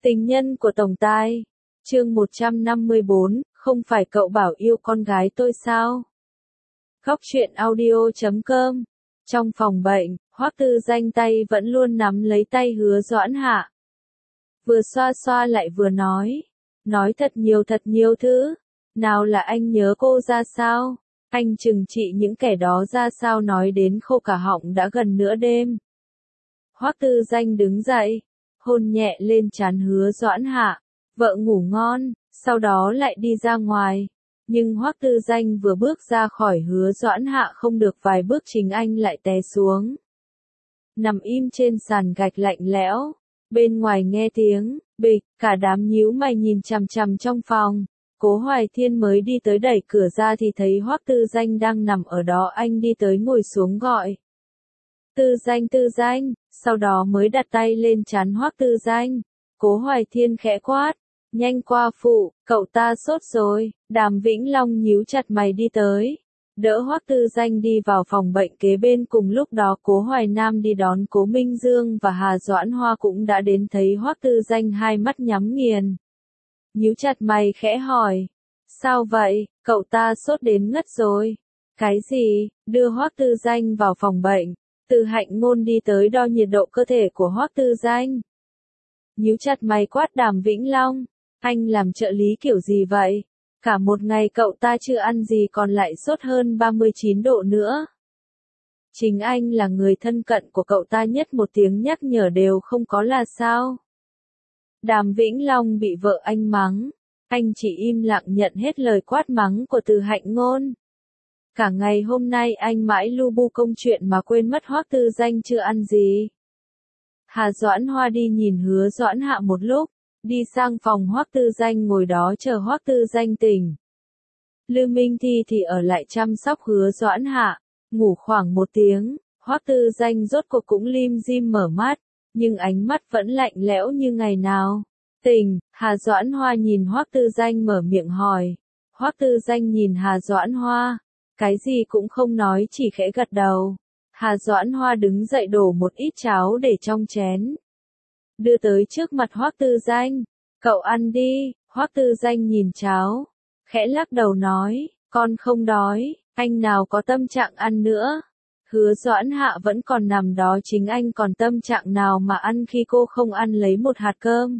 Tình nhân của tổng tài. Chương 154, không phải cậu bảo yêu con gái tôi sao? Góc truyện audio.com. Trong phòng bệnh, Hoắc Tư Danh tay vẫn luôn nắm lấy tay Hứa Doãn Hạ. Vừa xoa xoa lại vừa nói thật nhiều thứ. Nào là anh nhớ cô ra sao? Anh trừng trị những kẻ đó ra sao, nói đến khô cả họng. Đã gần nửa đêm. Hoắc Tư Danh đứng dậy, hôn nhẹ lên trán Hứa Doãn Hạ. Vợ ngủ ngon, sau đó lại đi ra ngoài. Nhưng Hoắc Tư Danh vừa bước ra khỏi Hứa Doãn Hạ không được vài bước chính anh lại té xuống. Nằm im trên sàn gạch lạnh lẽo. Bên ngoài nghe tiếng bịch, cả đám nhíu mày nhìn chằm chằm trong phòng. Cố Hoài Thiên mới đi tới đẩy cửa ra thì thấy Hoắc Tư Danh đang nằm ở đó. Anh đi tới ngồi xuống gọi. Tư Danh, sau đó mới đặt tay lên trán Hoắc Tư Danh. Cố Hoài Thiên khẽ quát, nhanh qua phụ, cậu ta sốt rồi. Đàm Vĩnh Long nhíu chặt mày đi tới, đỡ Hoắc Tư Danh đi vào phòng bệnh kế bên. Cùng lúc đó Cố Hoài Nam đi đón Cố Minh Dương và Hà Doãn Hoa cũng đã đến. Thấy Hoắc Tư Danh hai mắt nhắm nghiền, nhíu chặt mày khẽ hỏi, sao vậy, cậu ta sốt đến ngất rồi. Cái gì? Đưa Hoắc Tư Danh vào phòng bệnh. Từ Hạnh Ngôn đi tới đo nhiệt độ cơ thể của Hoắc Tư Danh. Nhíu chặt mày quát Đàm Vĩnh Long, anh làm trợ lý kiểu gì vậy? Cả một ngày cậu ta chưa ăn gì còn lại sốt hơn 39 độ nữa. Chính anh là người thân cận của cậu ta nhất, một tiếng nhắc nhở đều không có là sao? Đàm Vĩnh Long bị vợ anh mắng, anh chỉ im lặng nhận hết lời quát mắng của Từ Hạnh Ngôn. Cả ngày hôm nay anh mãi lu bu công chuyện mà quên mất Hoắc Tư Danh chưa ăn gì. Hà Doãn Hoa đi nhìn Hứa Doãn Hạ một lúc, đi sang phòng Hoắc Tư Danh ngồi đó chờ Hoắc Tư Danh tỉnh. Lư Minh Thi thì ở lại chăm sóc Hứa Doãn Hạ, ngủ khoảng 1 tiếng, Hoắc Tư Danh rốt cuộc cũng lim dim mở mắt, nhưng ánh mắt vẫn lạnh lẽo như ngày nào. Tỉnh, Hà Doãn Hoa nhìn Hoắc Tư Danh mở miệng hỏi. Hoắc Tư Danh nhìn Hà Doãn Hoa, cái gì cũng không nói, chỉ khẽ gật đầu. Hà Doãn Hoa đứng dậy đổ một ít cháo để trong chén, đưa tới trước mặt Hoắc Tư Danh. Cậu ăn đi. Hoắc Tư Danh nhìn cháo, khẽ lắc đầu nói, con không đói, anh nào có tâm trạng ăn nữa. Hứa Doãn Hạ vẫn còn nằm đó, chính anh còn tâm trạng nào mà ăn khi cô không ăn lấy một hạt cơm.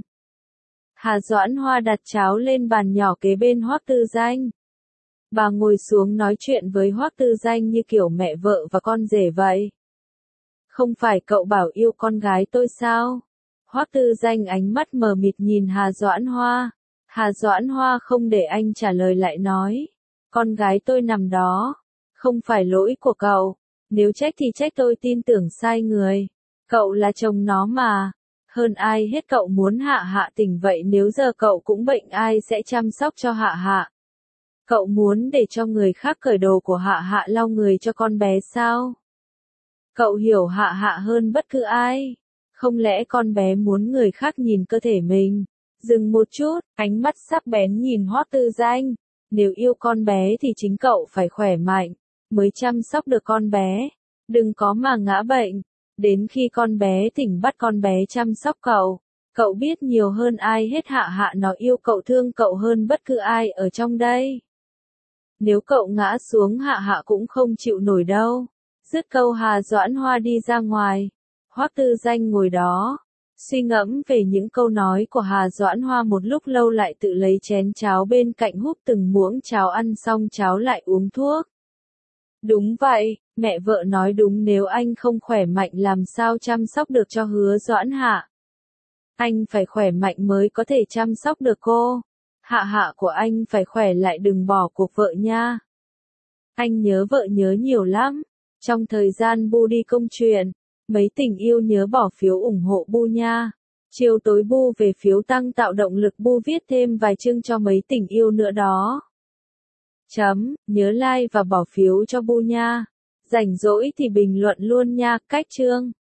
Hà Doãn Hoa đặt cháo lên bàn nhỏ kế bên Hoắc Tư Danh. Bà ngồi xuống nói chuyện với Hoắc Tư Danh như kiểu mẹ vợ và con rể vậy. Không phải cậu bảo yêu con gái tôi sao? Hoắc Tư Danh ánh mắt mờ mịt nhìn Hà Doãn Hoa. Hà Doãn Hoa không để anh trả lời lại nói, con gái tôi nằm đó, không phải lỗi của cậu, nếu trách thì trách tôi tin tưởng sai người. Cậu là chồng nó mà, hơn ai hết cậu muốn Hạ Hạ tỉnh, vậy nếu giờ cậu cũng bệnh ai sẽ chăm sóc cho Hạ Hạ? Cậu muốn để cho người khác cởi đồ của Hạ Hạ lau người cho con bé sao? Cậu hiểu Hạ Hạ hơn bất cứ ai. Không lẽ con bé muốn người khác nhìn cơ thể mình? Dừng một chút, ánh mắt sắc bén nhìn Hoắc Tư Danh. Nếu yêu con bé thì chính cậu phải khỏe mạnh, mới chăm sóc được con bé. Đừng có mà ngã bệnh. Đến khi con bé tỉnh bắt con bé chăm sóc cậu. Cậu biết nhiều hơn ai hết Hạ Hạ nó yêu cậu, thương cậu hơn bất cứ ai ở trong đây. Nếu cậu ngã xuống Hạ Hạ cũng không chịu nổi đâu. Dứt câu Hà Doãn Hoa đi ra ngoài. Hoắc Tư Danh ngồi đó, suy ngẫm về những câu nói của Hà Doãn Hoa một lúc lâu, lại tự lấy chén cháo bên cạnh húp từng muỗng cháo, ăn xong cháo lại uống thuốc. Đúng vậy, mẹ vợ nói đúng, nếu anh không khỏe mạnh làm sao chăm sóc được cho Hứa Doãn Hạ. Anh phải khỏe mạnh mới có thể chăm sóc được cô. Hạ Hạ của anh phải khỏe lại, đừng bỏ cuộc vợ nha. Anh nhớ vợ nhớ nhiều lắm. Trong thời gian Bu đi công chuyện, mấy tình yêu nhớ bỏ phiếu ủng hộ Bu nha. Chiều tối Bu về phiếu tăng tạo động lực Bu viết thêm vài chương cho mấy tình yêu nữa đó. Nhớ like và bỏ phiếu cho Bu nha. Rảnh rỗi thì bình luận luôn nha. Cách chương